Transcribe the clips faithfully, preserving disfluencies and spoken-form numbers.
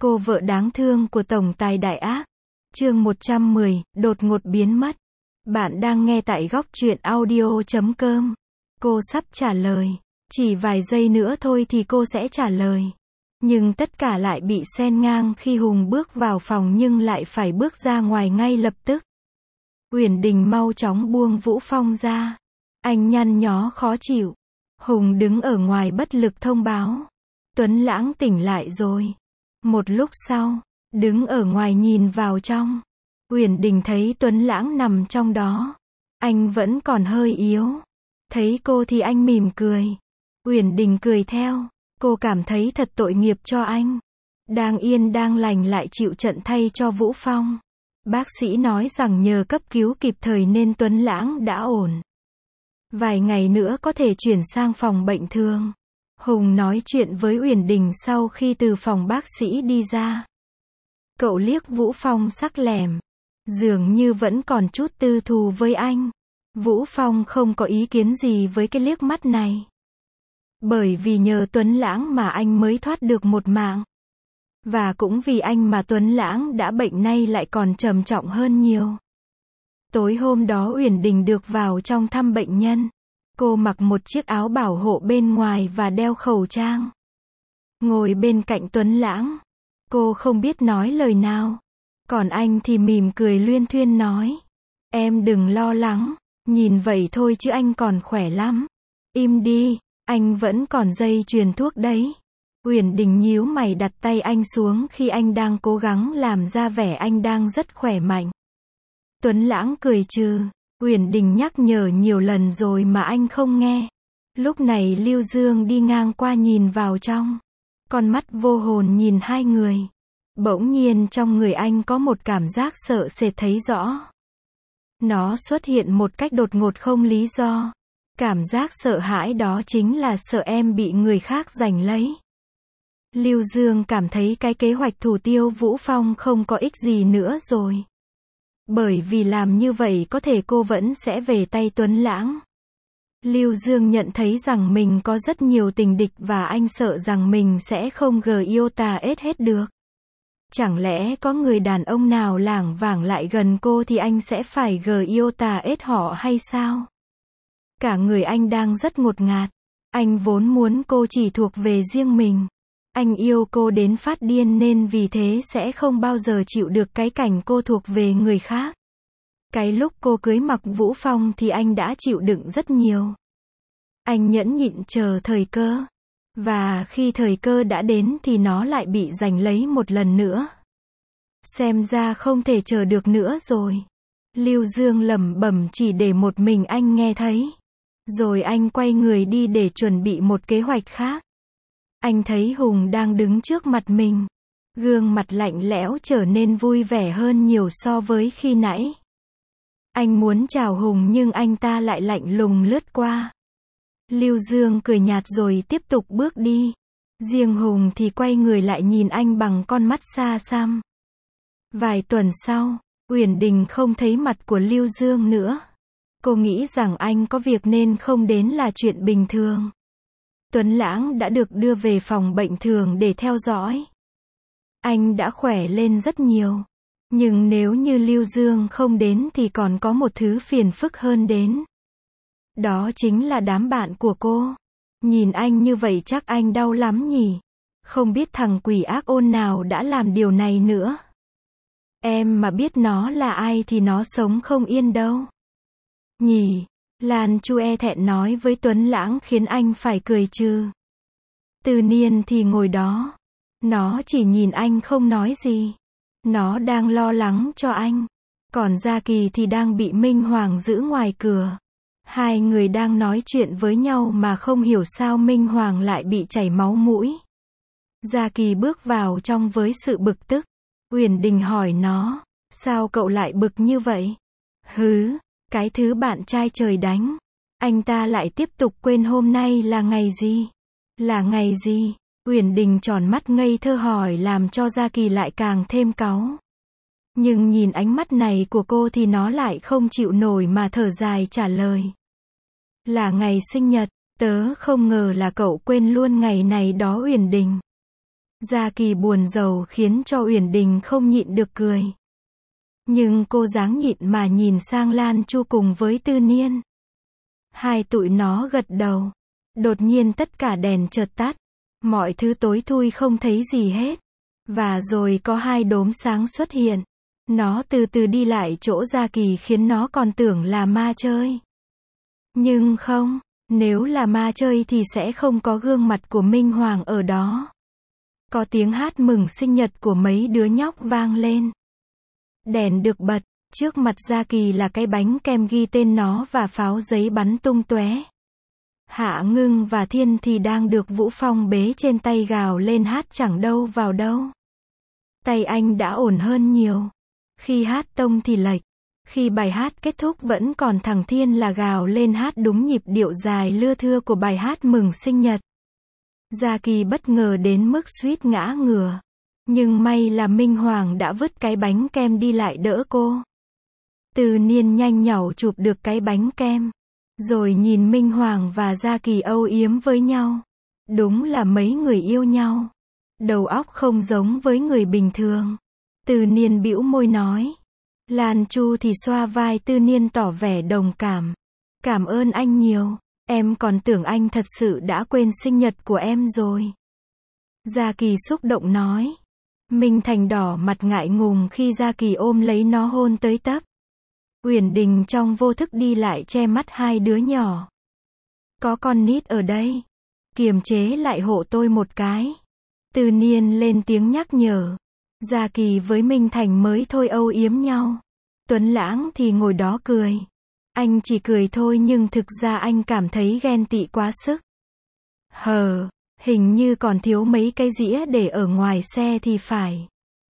Cô vợ đáng thương của tổng tài đại ác. Chương một trăm mười, đột ngột biến mất. Bạn đang nghe tại góc truyện audio chấm com. Cô sắp trả lời. Chỉ vài giây nữa thôi thì cô sẽ trả lời. Nhưng tất cả lại bị xen ngang khi Hùng bước vào phòng nhưng lại phải bước ra ngoài ngay lập tức. Uyển Đình mau chóng buông Vũ Phong ra. Anh nhăn nhó khó chịu. Hùng đứng ở ngoài bất lực thông báo. Tuấn Lãng tỉnh lại rồi. Một lúc sau, đứng ở ngoài nhìn vào trong. Uyển Đình thấy Tuấn Lãng nằm trong đó. Anh vẫn còn hơi yếu. Thấy cô thì anh mỉm cười. Uyển Đình cười theo. Cô cảm thấy thật tội nghiệp cho anh. Đang yên đang lành lại chịu trận thay cho Vũ Phong. Bác sĩ nói rằng nhờ cấp cứu kịp thời nên Tuấn Lãng đã ổn. Vài ngày nữa có thể chuyển sang phòng bệnh thường. Hùng nói chuyện với Uyển Đình sau khi từ phòng bác sĩ đi ra. Cậu liếc Vũ Phong sắc lẻm. Dường như vẫn còn chút tư thù với anh. Vũ Phong không có ý kiến gì với cái liếc mắt này. Bởi vì nhờ Tuấn Lãng mà anh mới thoát được một mạng. Và cũng vì anh mà Tuấn Lãng đã bệnh nay lại còn trầm trọng hơn nhiều. Tối hôm đó Uyển Đình được vào trong thăm bệnh nhân. Cô mặc một chiếc áo bảo hộ bên ngoài và đeo khẩu trang. Ngồi bên cạnh Tuấn Lãng. Cô không biết nói lời nào. Còn anh thì mỉm cười luyên thuyên nói. Em đừng lo lắng. Nhìn vậy thôi chứ anh còn khỏe lắm. Im đi. Anh vẫn còn dây chuyền thuốc đấy. Uyển Đình nhíu mày đặt tay anh xuống khi anh đang cố gắng làm ra vẻ anh đang rất khỏe mạnh. Tuấn Lãng cười trừ. Uyển Đình nhắc nhở nhiều lần rồi mà anh không nghe. Lúc này Lưu Dương đi ngang qua nhìn vào trong. Con mắt vô hồn nhìn hai người. Bỗng nhiên trong người anh có một cảm giác sợ sệt thấy rõ. Nó xuất hiện một cách đột ngột không lý do. Cảm giác sợ hãi đó chính là sợ em bị người khác giành lấy. Lưu Dương cảm thấy cái kế hoạch thủ tiêu Vũ Phong không có ích gì nữa rồi. Bởi vì làm như vậy có thể cô vẫn sẽ về tay Tuấn Lãng. Lưu Dương nhận thấy rằng mình có rất nhiều tình địch và anh sợ rằng mình sẽ không gờ yêu tà ết hết được. Chẳng lẽ có người đàn ông nào lảng vảng lại gần cô thì anh sẽ phải gờ yêu tà ết họ hay sao? Cả người anh đang rất ngột ngạt. Anh vốn muốn cô chỉ thuộc về riêng mình. Anh yêu cô đến phát điên nên vì thế sẽ không bao giờ chịu được cái cảnh cô thuộc về người khác. Cái lúc cô cưới mặc Vũ Phong thì anh đã chịu đựng rất nhiều. Anh nhẫn nhịn chờ thời cơ. Và khi thời cơ đã đến thì nó lại bị giành lấy một lần nữa. Xem ra không thể chờ được nữa rồi. Lưu Dương lẩm bẩm chỉ để một mình anh nghe thấy. Rồi anh quay người đi để chuẩn bị một kế hoạch khác. Anh thấy Hùng đang đứng trước mặt mình. Gương mặt lạnh lẽo trở nên vui vẻ hơn nhiều so với khi nãy. Anh muốn chào Hùng nhưng anh ta lại lạnh lùng lướt qua. Lưu Dương cười nhạt rồi tiếp tục bước đi. Riêng Hùng thì quay người lại nhìn anh bằng con mắt xa xăm. Vài tuần sau, Uyển Đình không thấy mặt của Lưu Dương nữa. Cô nghĩ rằng anh có việc nên không đến là chuyện bình thường. Tuấn Lãng đã được đưa về phòng bệnh thường để theo dõi. Anh đã khỏe lên rất nhiều. Nhưng nếu như Lưu Dương không đến thì còn có một thứ phiền phức hơn đến. Đó chính là đám bạn của cô. Nhìn anh như vậy chắc anh đau lắm nhỉ. Không biết thằng quỷ ác ôn nào đã làm điều này nữa. Em mà biết nó là ai thì nó sống không yên đâu. Nhỉ, Lan Chu e thẹn nói với Tuấn Lãng khiến anh phải cười trừ. Từ Niên thì ngồi đó. Nó chỉ nhìn anh không nói gì. Nó đang lo lắng cho anh. Còn Gia Kỳ thì đang bị Minh Hoàng giữ ngoài cửa. Hai người đang nói chuyện với nhau mà không hiểu sao Minh Hoàng lại bị chảy máu mũi. Gia Kỳ bước vào trong với sự bực tức. Uyển Đình hỏi nó, sao cậu lại bực như vậy? Hứ, cái thứ bạn trai trời đánh. Anh ta lại tiếp tục quên hôm nay là ngày gì? Là ngày gì? Uyển Đình tròn mắt ngây thơ hỏi làm cho Gia Kỳ lại càng thêm cáu. Nhưng nhìn ánh mắt này của cô thì nó lại không chịu nổi mà thở dài trả lời. Là ngày sinh nhật, tớ không ngờ là cậu quên luôn ngày này đó Uyển Đình. Gia Kỳ buồn rầu khiến cho Uyển Đình không nhịn được cười. Nhưng cô dáng nhịn mà nhìn sang Lan Chu cùng với Tư Niên. Hai tụi nó gật đầu. Đột nhiên tất cả đèn chợt tắt. Mọi thứ tối thui không thấy gì hết. Và rồi có hai đốm sáng xuất hiện. Nó từ từ đi lại chỗ Gia Kỳ khiến nó còn tưởng là ma chơi. Nhưng không, nếu là ma chơi thì sẽ không có gương mặt của Minh Hoàng ở đó. Có tiếng hát mừng sinh nhật của mấy đứa nhóc vang lên. Đèn được bật, trước mặt Gia Kỳ là cái bánh kem ghi tên nó và pháo giấy bắn tung tóe. Hạ Ngưng và Thiên thì đang được Vũ Phong bế trên tay gào lên hát chẳng đâu vào đâu. Tay anh đã ổn hơn nhiều. Khi hát tông thì lệch. Khi bài hát kết thúc vẫn còn thằng Thiên là gào lên hát đúng nhịp điệu dài lưa thưa của bài hát mừng sinh nhật. Gia Kỳ bất ngờ đến mức suýt ngã ngửa. Nhưng may là Minh Hoàng đã vứt cái bánh kem đi lại đỡ cô. Tư Niên nhanh nhảu chụp được cái bánh kem. Rồi nhìn Minh Hoàng và Gia Kỳ âu yếm với nhau. Đúng là mấy người yêu nhau. Đầu óc không giống với người bình thường. Tư Niên bĩu môi nói. Lan Chu thì xoa vai Tư Niên tỏ vẻ đồng cảm. Cảm ơn anh nhiều. Em còn tưởng anh thật sự đã quên sinh nhật của em rồi. Gia Kỳ xúc động nói. Minh Thành đỏ mặt ngại ngùng khi Gia Kỳ ôm lấy nó hôn tới tấp. Uyển Đình trong vô thức đi lại che mắt hai đứa nhỏ. Có con nít ở đây. Kiềm chế lại hộ tôi một cái. Tư Niên lên tiếng nhắc nhở. Gia Kỳ với Minh Thành mới thôi âu yếm nhau. Tuấn Lãng thì ngồi đó cười. Anh chỉ cười thôi nhưng thực ra anh cảm thấy ghen tị quá sức. Hờ, hình như còn thiếu mấy cái dĩa để ở ngoài xe thì phải.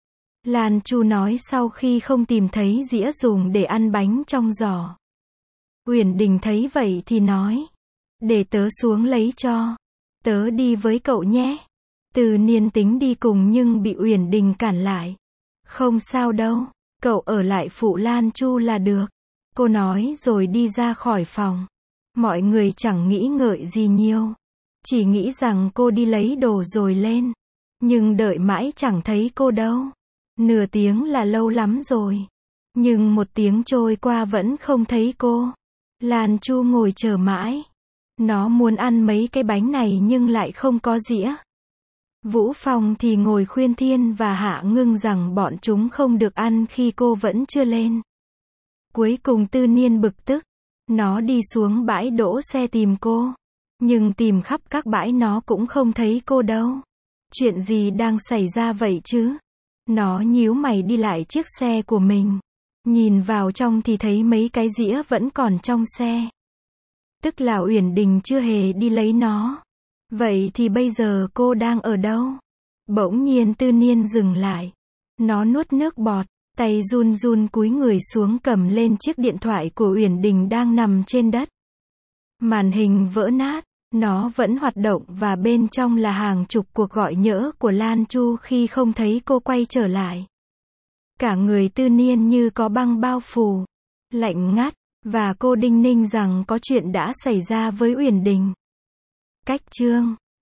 Lan Chu nói sau khi không tìm thấy dĩa dùng để ăn bánh trong giỏ. Uyển Đình thấy vậy thì nói. Để tớ xuống lấy cho. Tớ đi với cậu nhé. Tư Niên tính đi cùng nhưng bị Uyển Đình cản lại. Không sao đâu, cậu ở lại phụ Lan Chu là được. Cô nói rồi đi ra khỏi phòng. Mọi người chẳng nghĩ ngợi gì nhiều. Chỉ nghĩ rằng cô đi lấy đồ rồi lên. Nhưng đợi mãi chẳng thấy cô đâu. Nửa tiếng là lâu lắm rồi. Nhưng một tiếng trôi qua vẫn không thấy cô. Lan Chu ngồi chờ mãi. Nó muốn ăn mấy cái bánh này nhưng lại không có dĩa. Vũ Phong thì ngồi khuyên Thiên và Hạ Ngưng rằng bọn chúng không được ăn khi cô vẫn chưa lên. Cuối cùng Tư Niên bực tức. Nó đi xuống bãi đỗ xe tìm cô. Nhưng tìm khắp các bãi nó cũng không thấy cô đâu. Chuyện gì đang xảy ra vậy chứ? Nó nhíu mày đi lại chiếc xe của mình. Nhìn vào trong thì thấy mấy cái dĩa vẫn còn trong xe. Tức là Uyển Đình chưa hề đi lấy nó. Vậy thì bây giờ cô đang ở đâu? Bỗng nhiên Tư Niên dừng lại. Nó nuốt nước bọt, tay run run cúi người xuống cầm lên chiếc điện thoại của Uyển Đình đang nằm trên đất. Màn hình vỡ nát, nó vẫn hoạt động và bên trong là hàng chục cuộc gọi nhỡ của Lan Chu khi không thấy cô quay trở lại. Cả người Tư Niên như có băng bao phủ, lạnh ngắt, và cô đinh ninh rằng có chuyện đã xảy ra với Uyển Đình. Cách chương